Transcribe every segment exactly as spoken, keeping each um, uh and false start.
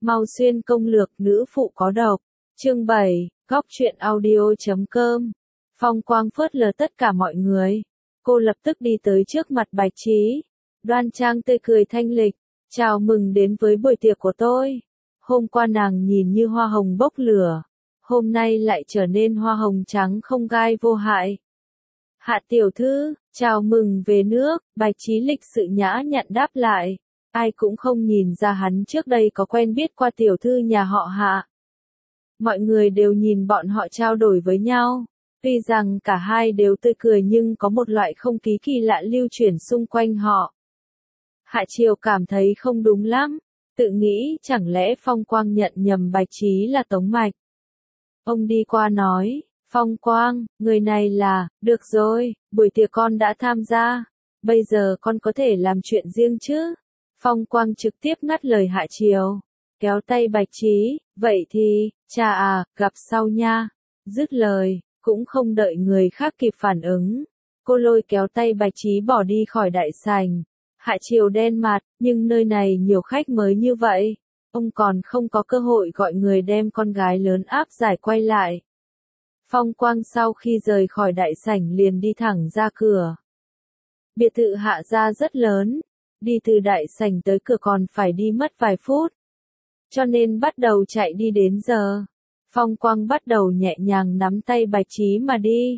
Mau xuyên công lược nữ phụ có độc. Chương bảy, góc truyện audio chấm com. Phong Quang phớt lờ tất cả mọi người. Cô lập tức đi tới trước mặt Bạch Trí. Đoan trang tươi cười thanh lịch. Chào mừng đến với buổi tiệc của tôi. Hôm qua nàng nhìn như hoa hồng bốc lửa. Hôm nay lại trở nên hoa hồng trắng không gai vô hại. Hạ tiểu thư, chào mừng về nước. Bạch Trí lịch sự nhã nhặn đáp lại. Ai cũng không nhìn ra hắn trước đây có quen biết qua tiểu thư nhà họ Hạ. Mọi người đều nhìn bọn họ trao đổi với nhau. Tuy rằng cả hai đều tươi cười nhưng có một loại không khí kỳ lạ lưu chuyển xung quanh họ. Hạ Triều cảm thấy không đúng lắm. Tự nghĩ chẳng lẽ Phong Quang nhận nhầm Bạch Trí là Tống Mạch. Ông đi qua nói, Phong Quang, người này là, được rồi, buổi tiệc con đã tham gia. Bây giờ con có thể làm chuyện riêng chứ? Phong Quang trực tiếp ngắt lời Hạ Triều. Kéo tay Bạch Trí, vậy thì, cha à, gặp sau nha. Dứt lời, cũng không đợi người khác kịp phản ứng. Cô lôi kéo tay Bạch Trí bỏ đi khỏi đại sảnh. Hạ Triều đen mặt, nhưng nơi này nhiều khách mới như vậy. Ông còn không có cơ hội gọi người đem con gái lớn áp giải quay lại. Phong Quang sau khi rời khỏi đại sảnh liền đi thẳng ra cửa. Biệt thự Hạ gia rất lớn. Đi từ đại sảnh tới cửa còn phải đi mất vài phút. Cho nên bắt đầu chạy đi đến giờ. Phong Quang bắt đầu nhẹ nhàng nắm tay Bạch Trí mà đi.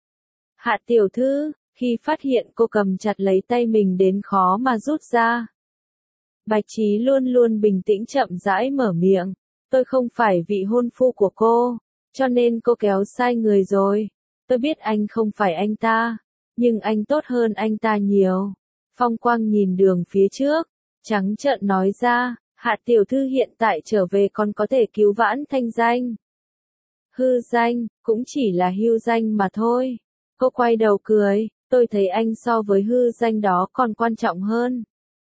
Hạ tiểu thư, khi phát hiện cô cầm chặt lấy tay mình đến khó mà rút ra. Bạch Trí luôn luôn bình tĩnh chậm rãi mở miệng. Tôi không phải vị hôn phu của cô, cho nên cô kéo sai người rồi. Tôi biết anh không phải anh ta, nhưng anh tốt hơn anh ta nhiều. Phong Quang nhìn đường phía trước, trắng trợn nói ra, Hạ tiểu thư hiện tại trở về còn có thể cứu vãn thanh danh. Hư danh, cũng chỉ là hưu danh mà thôi. Cô quay đầu cười, tôi thấy anh so với hư danh đó còn quan trọng hơn.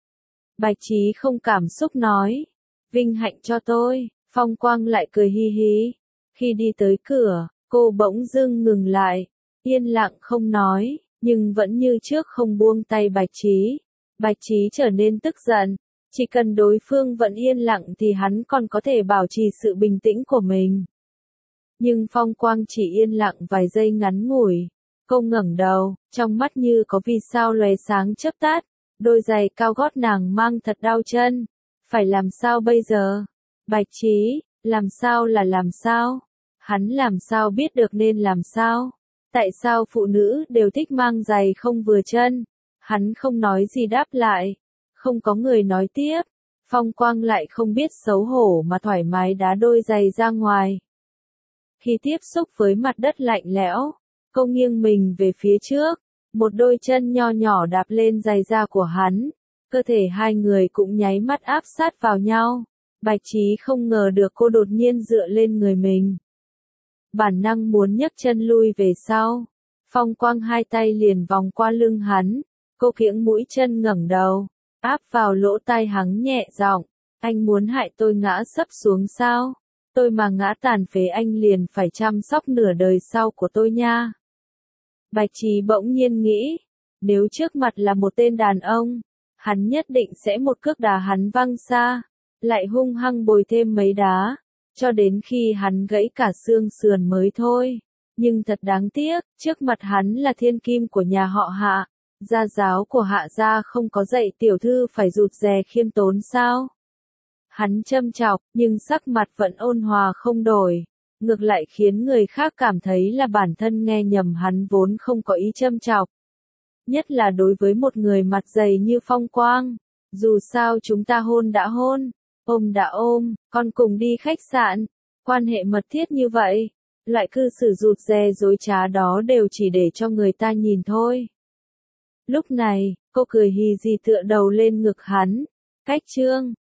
Bạch Trí không cảm xúc nói, vinh hạnh cho tôi. Phong Quang lại cười hi hi. Khi đi tới cửa, cô bỗng dưng ngừng lại, yên lặng không nói. Nhưng vẫn như trước không buông tay Bạch Trí. Bạch Trí trở nên tức giận. Chỉ cần đối phương vẫn yên lặng thì hắn còn có thể bảo trì sự bình tĩnh của mình. Nhưng Phong Quang chỉ yên lặng vài giây ngắn ngủi. Cô ngẩng đầu, trong mắt như có vì sao lóe sáng chớp tắt. Đôi giày cao gót nàng mang thật đau chân. Phải làm sao bây giờ? Bạch Trí, làm sao là làm sao? Hắn làm sao biết được nên làm sao? Tại sao phụ nữ đều thích mang giày không vừa chân? Hắn không nói gì đáp lại. Không có người nói tiếp. Phong Quang lại không biết xấu hổ mà thoải mái đá đôi giày ra ngoài. Khi tiếp xúc với mặt đất lạnh lẽo, cô nghiêng mình về phía trước. Một đôi chân nho nhỏ đạp lên giày da của hắn. Cơ thể hai người cũng nháy mắt áp sát vào nhau. Bạch Trí không ngờ được cô đột nhiên dựa lên người mình. Bản năng muốn nhấc chân lui về sau. Phong Quang hai tay liền vòng qua lưng hắn. Cô kiễng mũi chân ngẩng đầu, áp vào lỗ tai hắn nhẹ giọng, anh muốn hại tôi ngã sấp xuống sao? Tôi mà ngã tàn phế anh liền phải chăm sóc nửa đời sau của tôi nha. Bạch Trí bỗng nhiên nghĩ, nếu trước mặt là một tên đàn ông, hắn nhất định sẽ một cước đá hắn văng xa, lại hung hăng bồi thêm mấy đá, cho đến khi hắn gãy cả xương sườn mới thôi. Nhưng thật đáng tiếc, trước mặt hắn là thiên kim của nhà họ Hạ. Gia giáo của Hạ gia không có dạy tiểu thư phải rụt rè khiêm tốn sao? Hắn châm chọc, nhưng sắc mặt vẫn ôn hòa không đổi. Ngược lại khiến người khác cảm thấy là bản thân nghe nhầm hắn vốn không có ý châm chọc. Nhất là đối với một người mặt dày như Phong Quang. Dù sao chúng ta hôn đã hôn, ôm đã ôm, còn cùng đi khách sạn. Quan hệ mật thiết như vậy. Loại cư xử rụt rè dối trá đó đều chỉ để cho người ta nhìn thôi. Lúc này, cô cười hì hì tựa đầu lên ngực hắn. Cách trương,